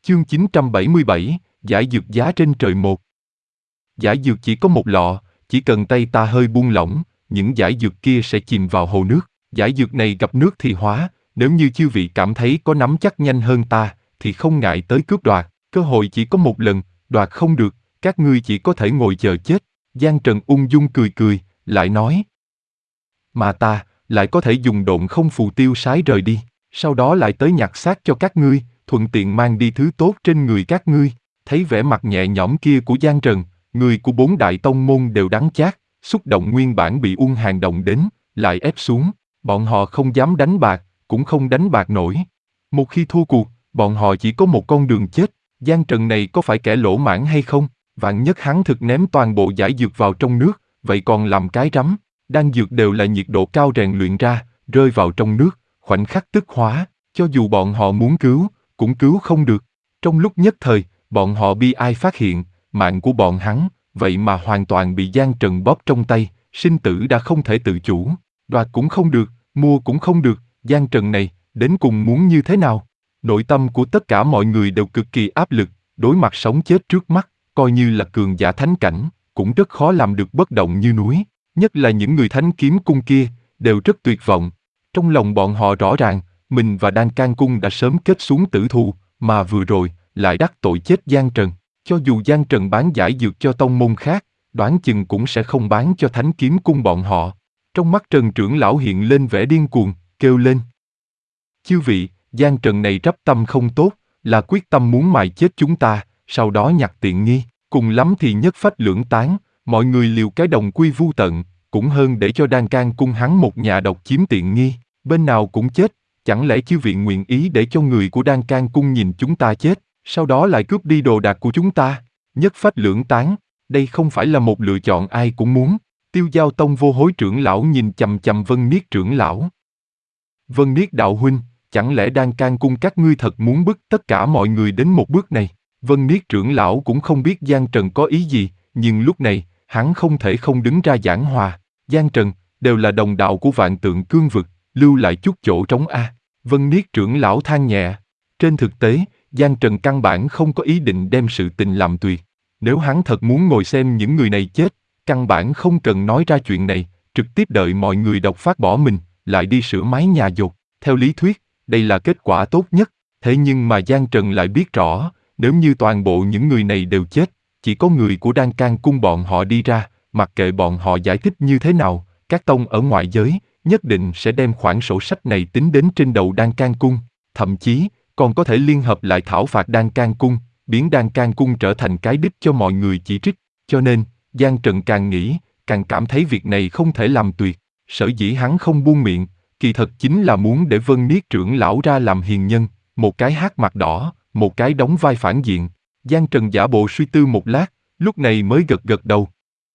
Chương 977, giải dược giá trên trời một. Giải dược chỉ có một lọ, chỉ cần tay ta hơi buông lỏng, những giải dược kia sẽ chìm vào hồ nước. Giải dược này gặp nước thì hóa, nếu như chư vị cảm thấy có nắm chắc nhanh hơn ta, thì không ngại tới cướp đoạt. Cơ hội chỉ có một lần, đoạt không được, các ngươi chỉ có thể ngồi chờ chết. Giang Trần ung dung cười cười, lại nói. Mà ta, lại có thể dùng độn không phù tiêu sái rời đi, sau đó lại tới nhặt xác cho các ngươi, thuận tiện mang đi thứ tốt trên người các ngươi. Thấy vẻ mặt nhẹ nhõm kia của Giang Trần, người của bốn đại tông môn đều đắng chát, xúc động nguyên bản bị Uông Hàn động đến, lại ép xuống. Bọn họ không dám đánh bạc, cũng không đánh bạc nổi. Một khi thua cuộc, bọn họ chỉ có một con đường chết. Giang Trần này có phải kẻ lỗ mãn hay không? Vạn nhất hắn thực ném toàn bộ giải dược vào trong nước, vậy còn làm cái rắm. Đan dược đều là nhiệt độ cao rèn luyện ra, rơi vào trong nước, khoảnh khắc tức hóa, cho dù bọn họ muốn cứu, cũng cứu không được. Trong lúc nhất thời, bọn họ bi ai phát hiện, mạng của bọn hắn, vậy mà hoàn toàn bị Giang Trần bóp trong tay, sinh tử đã không thể tự chủ, đoạt cũng không được, mua cũng không được, Giang Trần này, đến cùng muốn như thế nào? Nội tâm của tất cả mọi người đều cực kỳ áp lực, đối mặt sống chết trước mắt, coi như là cường giả thánh cảnh, cũng rất khó làm được bất động như núi. Nhất là những người thánh kiếm cung kia, đều rất tuyệt vọng. Trong lòng bọn họ rõ ràng, mình và Đan Can Cung đã sớm kết xuống tử thù, mà vừa rồi, lại đắc tội chết Giang Trần. Cho dù Giang Trần bán giải dược cho tông môn khác, đoán chừng cũng sẽ không bán cho thánh kiếm cung bọn họ. Trong mắt Trần trưởng lão hiện lên vẻ điên cuồng, kêu lên. Chư vị, Giang Trần này rắp tâm không tốt, là quyết tâm muốn mài chết chúng ta, sau đó nhặt tiện nghi, cùng lắm thì nhất phách lưỡng tán. Mọi người liều cái đồng quy vu tận, cũng hơn để cho Đan Can Cung hắn một nhà độc chiếm tiện nghi, bên nào cũng chết, chẳng lẽ chư vị nguyện ý để cho người của Đan Can Cung nhìn chúng ta chết, sau đó lại cướp đi đồ đạc của chúng ta? Nhất phách lưỡng tán, đây không phải là một lựa chọn ai cũng muốn. Tiêu Giao Tông Vô Hối trưởng lão nhìn chằm chằm Vân Niết trưởng lão. Vân Niết đạo huynh, chẳng lẽ Đan Can Cung các ngươi thật muốn bức tất cả mọi người đến một bước này? Vân Niết trưởng lão cũng không biết Giang Trần có ý gì, nhưng lúc này, hắn không thể không đứng ra giảng hòa. Giang Trần, đều là đồng đạo của Vạn Tượng Cương Vực, lưu lại chút chỗ trống a. Vân Niết trưởng lão than nhẹ. Trên thực tế, Giang Trần căn bản không có ý định đem sự tình làm tuyệt. Nếu hắn thật muốn ngồi xem những người này chết, căn bản không cần nói ra chuyện này, trực tiếp đợi mọi người độc phát bỏ mình, lại đi sửa mái nhà dột. Theo lý thuyết, đây là kết quả tốt nhất. Thế nhưng mà Giang Trần lại biết rõ, nếu như toàn bộ những người này đều chết, chỉ có người của Đan Can Cung bọn họ đi ra, mặc kệ bọn họ giải thích như thế nào, các tông ở ngoại giới, nhất định sẽ đem khoản sổ sách này tính đến trên đầu Đan Can Cung, thậm chí, còn có thể liên hợp lại thảo phạt Đan Can Cung, biến Đan Can Cung trở thành cái đích cho mọi người chỉ trích. Cho nên, Giang Trần càng nghĩ, càng cảm thấy việc này không thể làm tuyệt. Sở dĩ hắn không buông miệng, kỳ thật chính là muốn để Vân Niết trưởng lão ra làm hiền nhân, một cái hát mặt đỏ, một cái đóng vai phản diện. Giang Trần giả bộ suy tư một lát, lúc này mới gật gật đầu.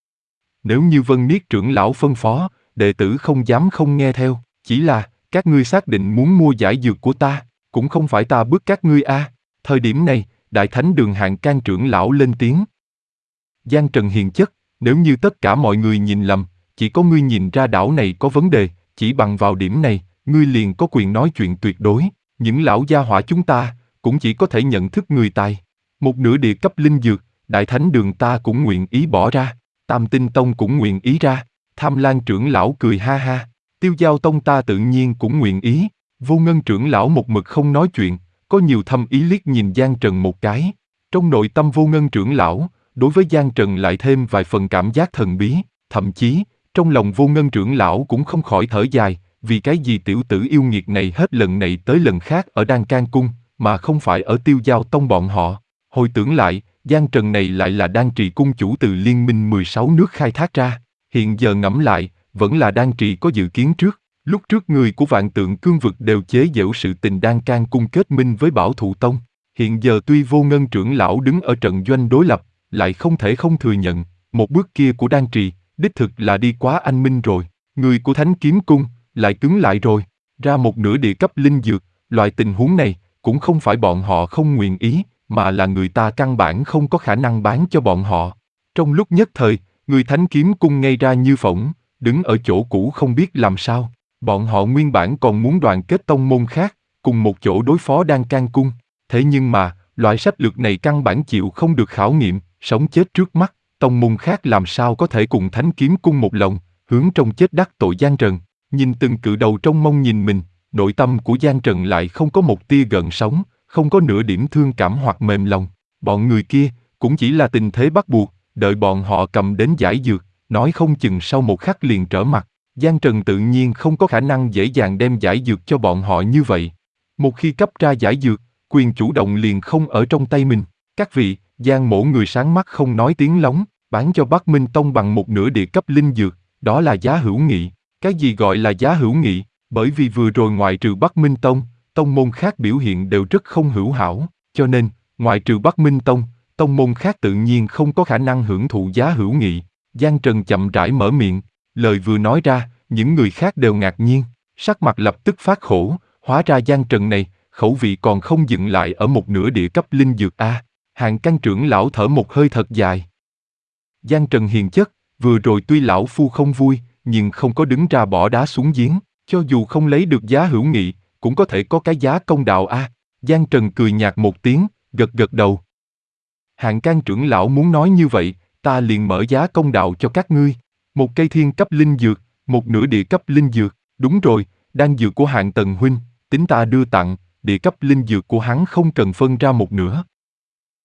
Nếu như Vân Niết trưởng lão phân phó, đệ tử không dám không nghe theo, chỉ là, các ngươi xác định muốn mua giải dược của ta, cũng không phải ta bức các ngươi a. Thời điểm này, Đại Thánh Đường Hạng Can trưởng lão lên tiếng. Giang Trần hiền chất, nếu như tất cả mọi người nhìn lầm, chỉ có ngươi nhìn ra đảo này có vấn đề, chỉ bằng vào điểm này, ngươi liền có quyền nói chuyện tuyệt đối. Những lão gia hỏa chúng ta, cũng chỉ có thể nhận thức người tài. Một nửa địa cấp linh dược, Đại Thánh Đường ta cũng nguyện ý bỏ ra, Tam Tinh Tông cũng nguyện ý ra. Tham Lan trưởng lão cười ha ha, Tiêu Giao Tông ta tự nhiên cũng nguyện ý. Vô Ngân trưởng lão một mực không nói chuyện, có nhiều thâm ý liếc nhìn Giang Trần một cái. Trong nội tâm Vô Ngân trưởng lão, đối với Giang Trần lại thêm vài phần cảm giác thần bí, thậm chí, trong lòng Vô Ngân trưởng lão cũng không khỏi thở dài, vì cái gì tiểu tử yêu nghiệt này hết lần này tới lần khác ở Đan Can Cung, mà không phải ở Tiêu Giao Tông bọn họ. Hồi tưởng lại, Giang Trần này lại là Đan Trì cung chủ từ Liên minh 16 nước khai thác ra. Hiện giờ ngẫm lại, vẫn là Đan Trì có dự kiến trước. Lúc trước người của Vạn Tượng Cương Vực đều chế giễu sự tình Đan Can Cung kết minh với Bảo Thụ Tông. Hiện giờ tuy Vô Ngân trưởng lão đứng ở trận doanh đối lập, lại không thể không thừa nhận, một bước kia của Đan Trì, đích thực là đi quá anh minh rồi. Người của Thánh Kiếm Cung, lại cứng lại rồi. Ra một nửa địa cấp linh dược, loại tình huống này, cũng không phải bọn họ không nguyện ý, mà là người ta căn bản không có khả năng bán cho bọn họ. Trong lúc nhất thời, người Thánh Kiếm Cung ngây ra như phỗng, đứng ở chỗ cũ không biết làm sao. Bọn họ nguyên bản còn muốn đoàn kết tông môn khác, cùng một chỗ đối phó Đan Can Cung. Thế nhưng mà, Loại sách lược này căn bản chịu không được khảo nghiệm, sống chết trước mắt, tông môn khác làm sao có thể cùng Thánh Kiếm Cung một lòng, hướng trong chết đắc tội Giang Trần. Nhìn từng cự đầu trong mông nhìn mình, nội tâm của Giang Trần lại không có một tia gợn sóng, không có nửa điểm thương cảm hoặc mềm lòng. Bọn người kia cũng chỉ là tình thế bắt buộc, đợi bọn họ cầm đến giải dược, nói không chừng sau một khắc liền trở mặt. Giang Trần tự nhiên không có khả năng dễ dàng đem giải dược cho bọn họ như vậy. Một khi cấp ra giải dược, quyền chủ động liền không ở trong tay mình. Các vị, Giang mỗ người sáng mắt không nói tiếng lóng, bán cho Bắc Minh Tông bằng một nửa địa cấp linh dược, đó là giá hữu nghị. Cái gì gọi là giá hữu nghị? Bởi vì vừa rồi ngoại trừ Bắc Minh Tông, tông môn khác biểu hiện đều rất không hữu hảo, cho nên, ngoại trừ Bắc Minh Tông, tông môn khác tự nhiên không có khả năng hưởng thụ giá hữu nghị. Giang Trần chậm rãi mở miệng, lời vừa nói ra, những người khác đều ngạc nhiên, sắc mặt lập tức phát khổ, hóa ra Giang Trần này, khẩu vị còn không dừng lại ở một nửa địa cấp linh dược a. Hàng Căn trưởng lão thở một hơi thật dài. Giang Trần hiền chất, vừa rồi tuy lão phu không vui, nhưng không có đứng ra bỏ đá xuống giếng, cho dù không lấy được giá hữu nghị, cũng có thể có cái giá công đạo a. Giang Trần cười nhạt một tiếng, gật gật đầu. Hàng Căn trưởng lão muốn nói như vậy, ta liền mở giá công đạo cho các ngươi. Một cây thiên cấp linh dược, một nửa địa cấp linh dược, đúng rồi, đan dược của Hạng Tần huynh, tính ta đưa tặng, địa cấp linh dược của hắn không cần phân ra một nửa,